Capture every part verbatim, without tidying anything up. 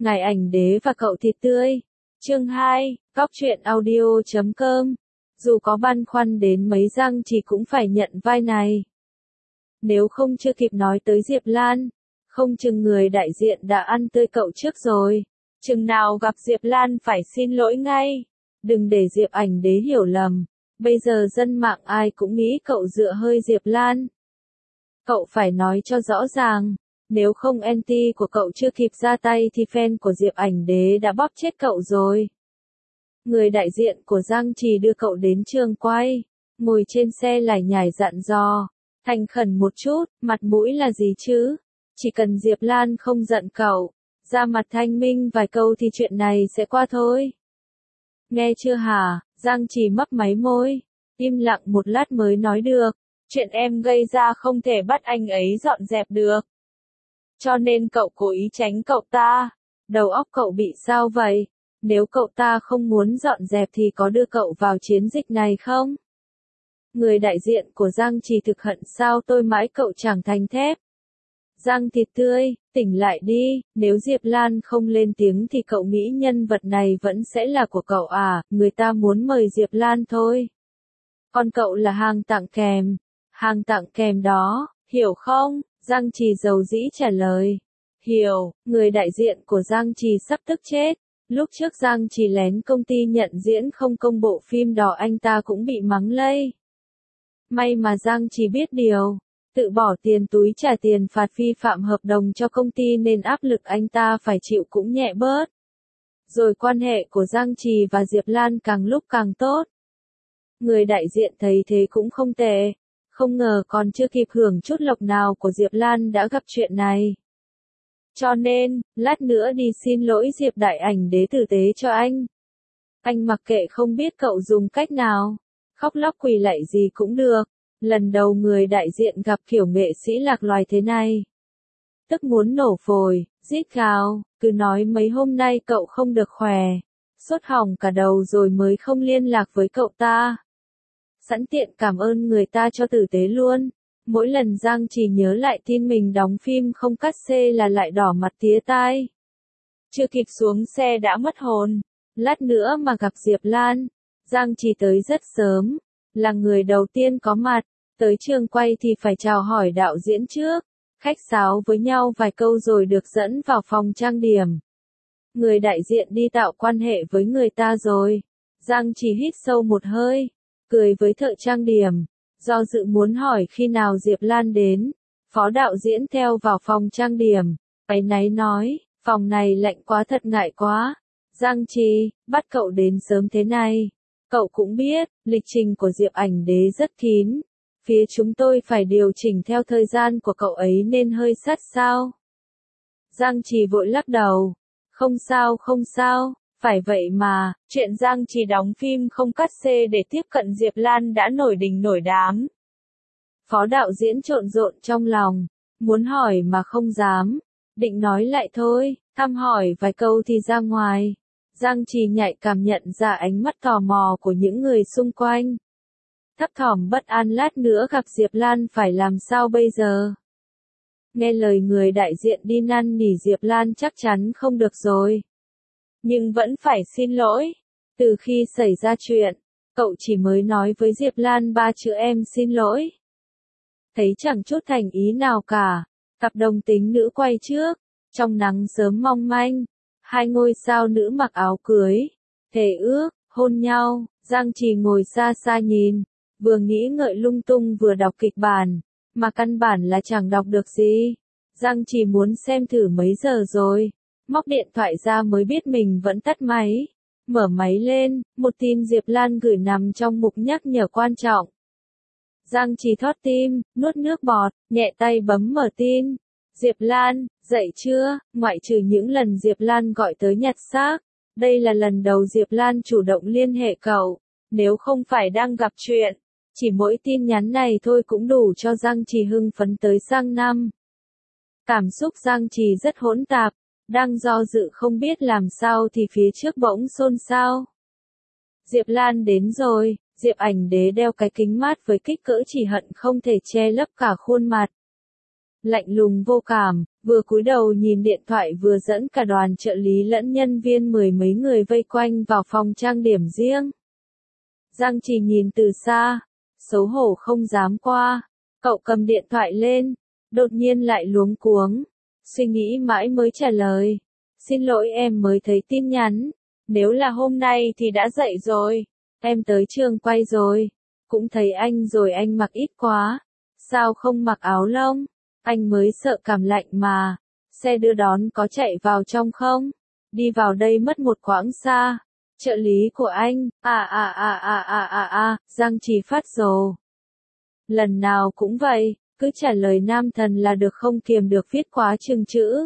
Ngài ảnh đế và cậu thịt tươi. Chương hai, góc truyện audio chấm com. Dù có băn khoăn đến mấy Giang Trì cũng phải nhận vai này. Nếu không chưa kịp nói tới Diệp Lan, không chừng người đại diện đã ăn tươi cậu trước rồi. Chừng nào gặp Diệp Lan phải xin lỗi ngay. Đừng để Diệp ảnh đế hiểu lầm. Bây giờ dân mạng ai cũng nghĩ cậu dựa hơi Diệp Lan. Cậu phải nói cho rõ ràng. Nếu không anti của cậu chưa kịp ra tay thì fan của Diệp ảnh đế đã bóp chết cậu rồi. Người đại diện của Giang Trì đưa cậu đến trường quay. Ngồi trên xe lải nhải dặn dò. Thành khẩn một chút, mặt mũi là gì chứ? Chỉ cần Diệp Lan không giận cậu, ra mặt thanh minh vài câu thì chuyện này sẽ qua thôi. Nghe chưa hả? Giang Trì mấp máy môi. Im lặng một lát mới nói được. Chuyện em gây ra không thể bắt anh ấy dọn dẹp được. Cho nên cậu cố ý tránh cậu ta. Đầu óc cậu bị sao vậy? Nếu cậu ta không muốn dọn dẹp thì có đưa cậu vào chiến dịch này không? Người đại diện của Giang Trì thực hận sao tôi mãi cậu chẳng thành thép. Giang thịt tươi, tỉnh lại đi, nếu Diệp Lan không lên tiếng thì cậu nghĩ nhân vật này vẫn sẽ là của cậu à, người ta muốn mời Diệp Lan thôi. Còn cậu là hàng tặng kèm, hàng tặng kèm đó, hiểu không? Giang Trì dầu dĩ trả lời. Hiểu, người đại diện của Giang Trì sắp tức chết. Lúc trước Giang Trì lén công ty nhận diễn không công bộ phim đỏ anh ta cũng bị mắng lây. May mà Giang Trì biết điều. Tự bỏ tiền túi trả tiền phạt vi phạm hợp đồng cho công ty nên áp lực anh ta phải chịu cũng nhẹ bớt. Rồi quan hệ của Giang Trì và Diệp Lan càng lúc càng tốt. Người đại diện thấy thế cũng không tệ. Không ngờ còn chưa kịp hưởng chút lộc nào của Diệp Lan đã gặp chuyện này. Cho nên, lát nữa đi xin lỗi Diệp đại ảnh đế tử tế cho anh. Anh mặc kệ không biết cậu dùng cách nào. Khóc lóc quỳ lạy gì cũng được. Lần đầu người đại diện gặp kiểu nghệ sĩ lạc loài thế này. Tức muốn nổ phổi, rít gào, cứ nói mấy hôm nay cậu không được khỏe. Sốt hỏng cả đầu rồi mới không liên lạc với cậu ta. Sẵn tiện cảm ơn người ta cho tử tế luôn. Mỗi lần Giang Trì nhớ lại tin mình đóng phim không cắt xê là lại đỏ mặt tía tai. Chưa kịp xuống xe đã mất hồn. Lát nữa mà gặp Diệp Lan. Giang Trì tới rất sớm. Là người đầu tiên có mặt. Tới trường quay thì phải chào hỏi đạo diễn trước. Khách sáo với nhau vài câu rồi được dẫn vào phòng trang điểm. Người đại diện đi tạo quan hệ với người ta rồi. Giang Trì hít sâu một hơi. Cười với thợ trang điểm. Do dự muốn hỏi khi nào Diệp Lan đến. Phó đạo diễn theo vào phòng trang điểm. Áy náy nói, phòng này lạnh quá thật ngại quá. Giang Trì, bắt cậu đến sớm thế này. Cậu cũng biết, lịch trình của Diệp ảnh đế rất kín. Phía chúng tôi phải điều chỉnh theo thời gian của cậu ấy nên hơi sát sao. Giang Trì vội lắc đầu. Không sao không sao, phải vậy mà, chuyện Giang Trì đóng phim không cắt xê để tiếp cận Diệp Lan đã nổi đình nổi đám. Phó đạo diễn trộn rộn trong lòng, muốn hỏi mà không dám, định nói lại thôi, thăm hỏi vài câu thì ra ngoài. Giang Trì nhạy cảm nhận ra ánh mắt tò mò của những người xung quanh. Thấp thỏm bất an lát nữa gặp Diệp Lan phải làm sao bây giờ? Nghe lời người đại diện đi năn nỉ Diệp Lan chắc chắn không được rồi. Nhưng vẫn phải xin lỗi. Từ khi xảy ra chuyện, cậu chỉ mới nói với Diệp Lan ba chữ em xin lỗi. Thấy chẳng chút thành ý nào cả. Cặp đồng tính nữ quay trước. Trong nắng sớm mong manh. Hai ngôi sao nữ mặc áo cưới. Thề ước, hôn nhau. Giang Trì ngồi xa xa nhìn. Vừa nghĩ ngợi lung tung vừa đọc kịch bản. Mà căn bản là chẳng đọc được gì. Giang Trì muốn xem thử mấy giờ rồi. Móc điện thoại ra mới biết mình vẫn tắt máy. Mở máy lên, một tin Diệp Lan gửi nằm trong mục nhắc nhở quan trọng. Giang Trì thót tim, nuốt nước bọt, nhẹ tay bấm mở tin. Diệp Lan, dậy chưa? Ngoại trừ những lần Diệp Lan gọi tới nhặt xác. Đây là lần đầu Diệp Lan chủ động liên hệ cậu. Nếu không phải đang gặp chuyện, chỉ mỗi tin nhắn này thôi cũng đủ cho Giang Trì hưng phấn tới sang năm. Cảm xúc Giang Trì rất hỗn tạp. Đang do dự không biết làm sao thì phía trước bỗng xôn xao. Diệp Lan đến rồi, Diệp ảnh đế đeo cái kính mát với kích cỡ chỉ hận không thể che lấp cả khuôn mặt. Lạnh lùng vô cảm, Vừa cúi đầu nhìn điện thoại vừa dẫn cả đoàn trợ lý lẫn nhân viên mười mấy người vây quanh vào phòng trang điểm riêng. Giang Trì nhìn từ xa, xấu hổ không dám qua. Cậu cầm điện thoại lên, đột nhiên lại luống cuống. Suy nghĩ mãi mới trả lời. Xin lỗi em mới thấy tin nhắn. Nếu là hôm nay thì đã dậy rồi. Em tới trường quay rồi. Cũng thấy anh rồi anh mặc ít quá. Sao không mặc áo lông? Anh mới sợ cảm lạnh mà. Xe đưa đón có chạy vào trong không? Đi vào đây mất một quãng xa. Trợ lý của anh, à à à à à à à, Giang Trì phát rồ. Lần nào cũng vậy, cứ trả lời nam thần là được không kiềm được viết quá chừng chữ.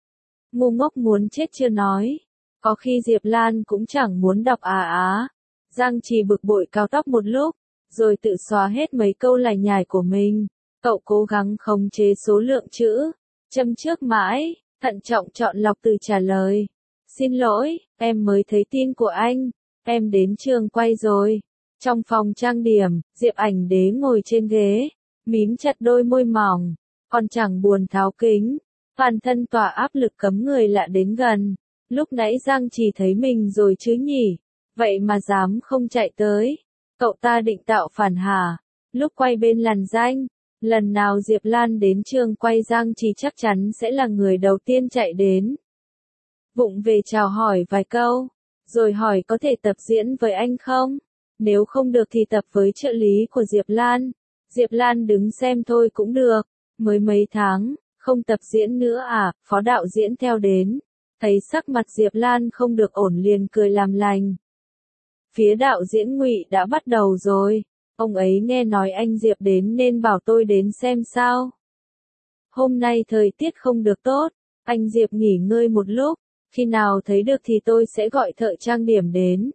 Ngu ngốc muốn chết chưa nói. Có khi Diệp Lan cũng chẳng muốn đọc à á. Giang Trì bực bội cao tóc một lúc, rồi tự xóa hết mấy câu lải nhải của mình. Cậu cố gắng khống chế số lượng chữ, châm trước mãi, thận trọng chọn lọc từ trả lời. Xin lỗi, em mới thấy tin của anh, em đến trường quay rồi. Trong phòng trang điểm, Diệp Ảnh Đế ngồi trên ghế, mím chặt đôi môi mỏng, còn chẳng buồn tháo kính. Toàn thân tỏa áp lực cấm người lạ đến gần. Lúc nãy Giang Trì thấy mình rồi chứ nhỉ, vậy mà dám không chạy tới. Cậu ta định tạo phản hả? Lúc quay bên làn danh, lần nào Diệp Lan đến trường quay Giang Trì chắc chắn sẽ là người đầu tiên chạy đến. Vụng về chào hỏi vài câu, rồi hỏi có thể tập diễn với anh không? Nếu không được thì tập với trợ lý của Diệp Lan. Diệp Lan đứng xem thôi cũng được, mới mấy tháng, không tập diễn nữa à? Phó đạo diễn theo đến, thấy sắc mặt Diệp Lan không được ổn liền cười làm lành. Phía đạo diễn Ngụy đã bắt đầu rồi, ông ấy nghe nói anh Diệp đến nên bảo tôi đến xem sao. Hôm nay thời tiết không được tốt, anh Diệp nghỉ ngơi một lúc, khi nào thấy được thì tôi sẽ gọi thợ trang điểm đến.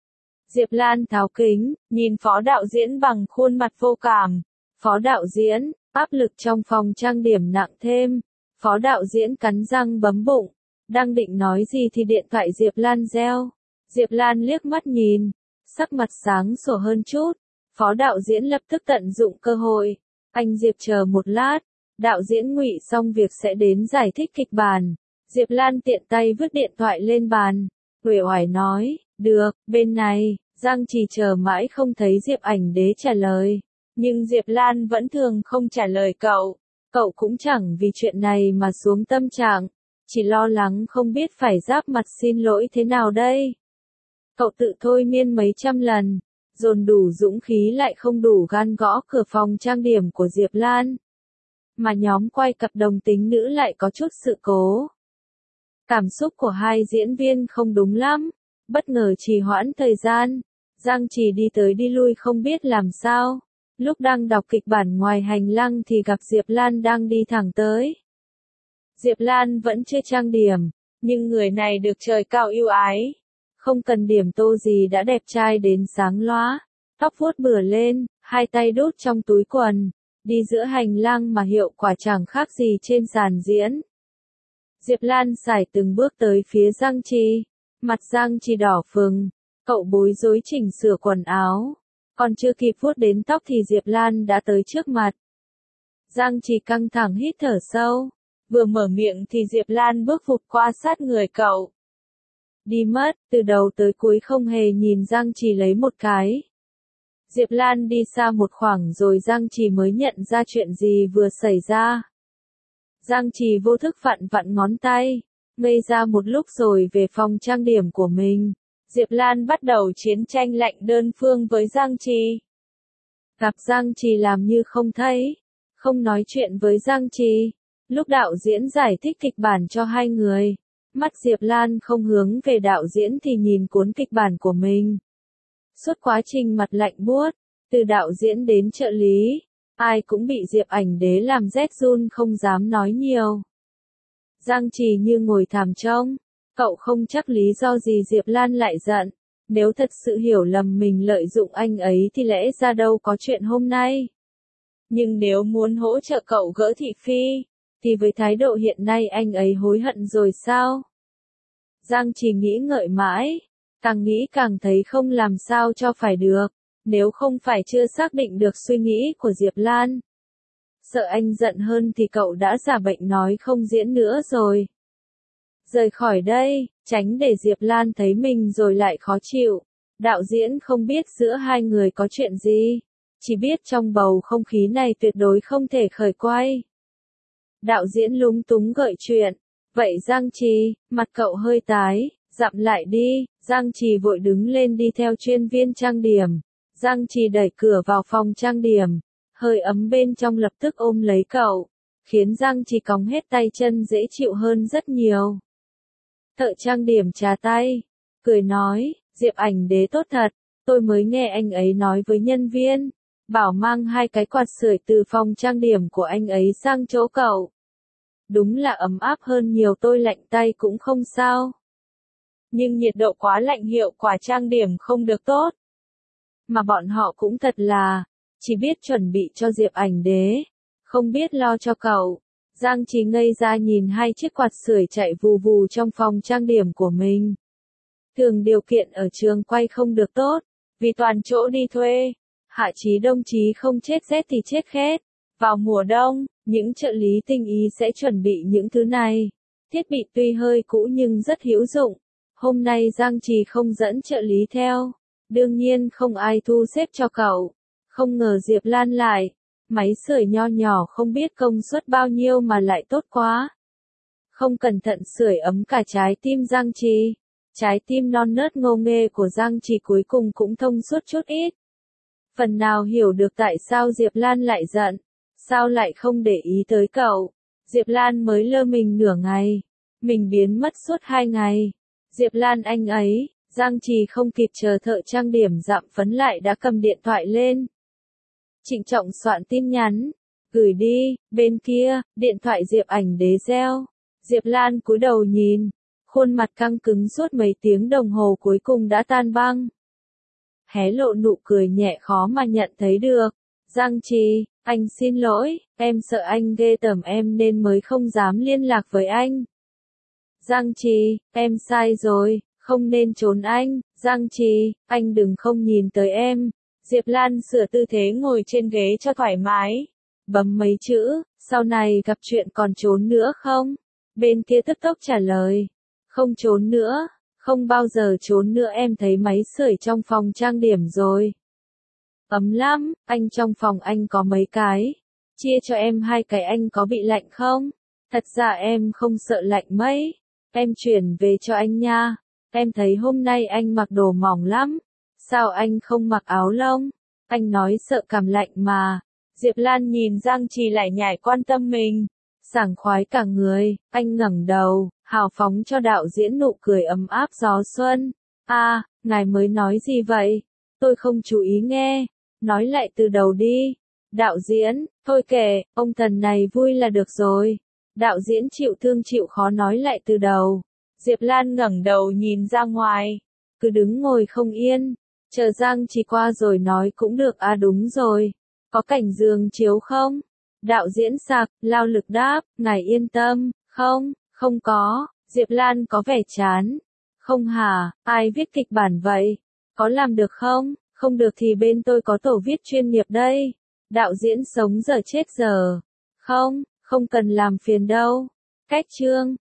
Diệp Lan tháo kính, nhìn phó đạo diễn bằng khuôn mặt vô cảm. Phó đạo diễn, áp lực trong phòng trang điểm nặng thêm. Phó đạo diễn cắn răng bấm bụng, đang định nói gì thì điện thoại Diệp Lan reo. Diệp Lan liếc mắt nhìn, sắc mặt sáng sủa hơn chút. Phó đạo diễn lập tức tận dụng cơ hội. Anh Diệp chờ một lát, đạo diễn Ngụy xong việc sẽ đến giải thích kịch bản. Diệp Lan tiện tay vứt điện thoại lên bàn, uể oải nói, được, bên này. Giang Trì chờ mãi không thấy Diệp Ảnh Đế trả lời, nhưng Diệp Lan vẫn thường không trả lời cậu. Cậu cũng chẳng vì chuyện này mà xuống tâm trạng, chỉ lo lắng không biết phải giáp mặt xin lỗi thế nào đây. Cậu tự thôi miên mấy trăm lần, dồn đủ dũng khí lại không đủ gan gõ cửa phòng trang điểm của Diệp Lan. Mà nhóm quay cặp đồng tính nữ lại có chút sự cố. Cảm xúc của hai diễn viên không đúng lắm, bất ngờ trì hoãn thời gian. Giang Trì đi tới đi lui không biết làm sao. Lúc đang đọc kịch bản ngoài hành lang thì gặp Diệp Lan đang đi thẳng tới. Diệp Lan vẫn chưa trang điểm, nhưng người này được trời cao ưu ái. Không cần điểm tô gì đã đẹp trai đến sáng lóa. Tóc vuốt bừa lên, hai tay đút trong túi quần. Đi giữa hành lang mà hiệu quả chẳng khác gì trên sàn diễn. Diệp Lan sải từng bước tới phía Giang Trì. Mặt Giang Trì đỏ phừng. Cậu bối rối chỉnh sửa quần áo. Còn chưa kịp vuốt đến tóc thì Diệp Lan đã tới trước mặt. Giang Trì căng thẳng hít thở sâu. Vừa mở miệng thì Diệp Lan bước vụt qua sát người cậu. Đi mất, từ đầu tới cuối không hề nhìn Giang Trì lấy một cái. Diệp Lan đi xa một khoảng rồi Giang Trì mới nhận ra chuyện gì vừa xảy ra. Giang Trì vô thức vặn vặn ngón tay, ngây ra một lúc rồi về phòng trang điểm của mình. Diệp Lan bắt đầu chiến tranh lạnh đơn phương với Giang Trì. Gặp Giang Trì làm như không thấy, không nói chuyện với Giang Trì. Lúc đạo diễn giải thích kịch bản cho hai người, mắt Diệp Lan không hướng về đạo diễn thì nhìn cuốn kịch bản của mình. Suốt quá trình mặt lạnh buốt, từ đạo diễn đến trợ lý, ai cũng bị Diệp Ảnh Đế làm rét run không dám nói nhiều. Giang Trì như ngồi thảm trông, cậu không chắc lý do gì Diệp Lan lại giận. Nếu thật sự hiểu lầm mình lợi dụng anh ấy thì lẽ ra đâu có chuyện hôm nay. Nhưng nếu muốn hỗ trợ cậu gỡ thị phi, thì với thái độ hiện nay anh ấy hối hận rồi sao? Giang Trì nghĩ ngợi mãi, càng nghĩ càng thấy không làm sao cho phải được, nếu không phải chưa xác định được suy nghĩ của Diệp Lan. sợ anh giận hơn thì cậu đã giả bệnh nói không diễn nữa rồi. Rời khỏi đây, tránh để Diệp Lan thấy mình rồi lại khó chịu. Đạo diễn không biết giữa hai người có chuyện gì, chỉ biết trong bầu không khí này tuyệt đối không thể khởi quay. Đạo diễn lúng túng gợi chuyện, vậy Giang Trì, mặt cậu hơi tái, dặm lại đi. Giang Trì vội đứng lên đi theo chuyên viên trang điểm. Giang Trì đẩy cửa vào phòng trang điểm, hơi ấm bên trong lập tức ôm lấy cậu, khiến Giang Trì còng hết tay chân dễ chịu hơn rất nhiều. Thợ trang điểm trà tay, cười nói, Diệp Ảnh Đế tốt thật, tôi mới nghe anh ấy nói với nhân viên, bảo mang hai cái quạt sưởi từ phòng trang điểm của anh ấy sang chỗ cậu. Đúng là ấm áp hơn nhiều, tôi lạnh tay cũng không sao. Nhưng nhiệt độ quá lạnh hiệu quả trang điểm không được tốt. Mà bọn họ cũng thật là, chỉ biết chuẩn bị cho Diệp Ảnh Đế, không biết lo cho cậu. Giang Trì ngây ra nhìn hai chiếc quạt sưởi chạy vù vù trong phòng trang điểm của mình. Thường điều kiện ở trường quay không được tốt, vì toàn chỗ đi thuê. Hạ Chí Đông chí không chết rét thì chết khét. Vào mùa đông, những trợ lý tinh ý sẽ chuẩn bị những thứ này. Thiết bị tuy hơi cũ nhưng rất hữu dụng. Hôm nay Giang Trì không dẫn trợ lý theo. Đương nhiên không ai thu xếp cho cậu. Không ngờ Diệp Lan lại. Máy sưởi nho nhỏ không biết công suất bao nhiêu mà lại tốt quá. Không cẩn thận sưởi ấm cả trái tim Giang Trì. Trái tim non nớt ngô nghê của Giang Trì cuối cùng cũng thông suốt chút ít. Phần nào hiểu được tại sao Diệp Lan lại giận. Sao lại không để ý tới cậu. Diệp Lan mới lơ mình nửa ngày. Mình biến mất suốt hai ngày. Diệp Lan anh ấy, Giang Trì không kịp chờ thợ trang điểm dặm phấn lại đã cầm điện thoại lên. Trịnh trọng soạn tin nhắn, gửi đi. Bên kia, điện thoại Diệp Ảnh Đế reo. Diệp Lan cúi đầu nhìn, khuôn mặt căng cứng suốt mấy tiếng đồng hồ cuối cùng đã tan băng. Hé lộ nụ cười nhẹ khó mà nhận thấy được. Giang Trì, anh xin lỗi, em sợ anh ghê tởm em nên mới không dám liên lạc với anh. Giang Trì, em sai rồi, không nên trốn anh. Giang Trì, anh đừng không nhìn tới em. Diệp Lan sửa tư thế ngồi trên ghế cho thoải mái. Bấm mấy chữ, sau này gặp chuyện còn trốn nữa không? Bên kia tức tốc trả lời. Không trốn nữa, không bao giờ trốn nữa, em thấy máy sưởi trong phòng trang điểm rồi. Ấm lắm, anh trong phòng anh có mấy cái. Chia cho em hai cái, anh có bị lạnh không? Thật ra em không sợ lạnh mấy. Em chuyển về cho anh nha. Em thấy hôm nay anh mặc đồ mỏng lắm. Sao anh không mặc áo lông? Anh nói sợ cảm lạnh mà. Diệp Lan nhìn Giang Trì lại nhảy quan tâm mình. Sảng khoái cả người, anh ngẩng đầu, hào phóng cho đạo diễn nụ cười ấm áp gió xuân. A, à, ngài mới nói gì vậy? Tôi không chú ý nghe. Nói lại từ đầu đi. Đạo diễn, thôi kệ, ông thần này vui là được rồi. Đạo diễn chịu thương chịu khó nói lại từ đầu. Diệp Lan ngẩng đầu nhìn ra ngoài. Cứ đứng ngồi không yên. Chờ Giang Trì qua rồi nói cũng được. À đúng rồi. Có cảnh giường chiếu không? Đạo diễn sặc, lao lực đáp, ngài yên tâm. Không, không có. Diệp Lan có vẻ chán. Không hả, ai viết kịch bản vậy? Có làm được không? Không được thì bên tôi có tổ viết chuyên nghiệp đây. Đạo diễn sống giờ chết giờ. Không, không cần làm phiền đâu. Cách chương.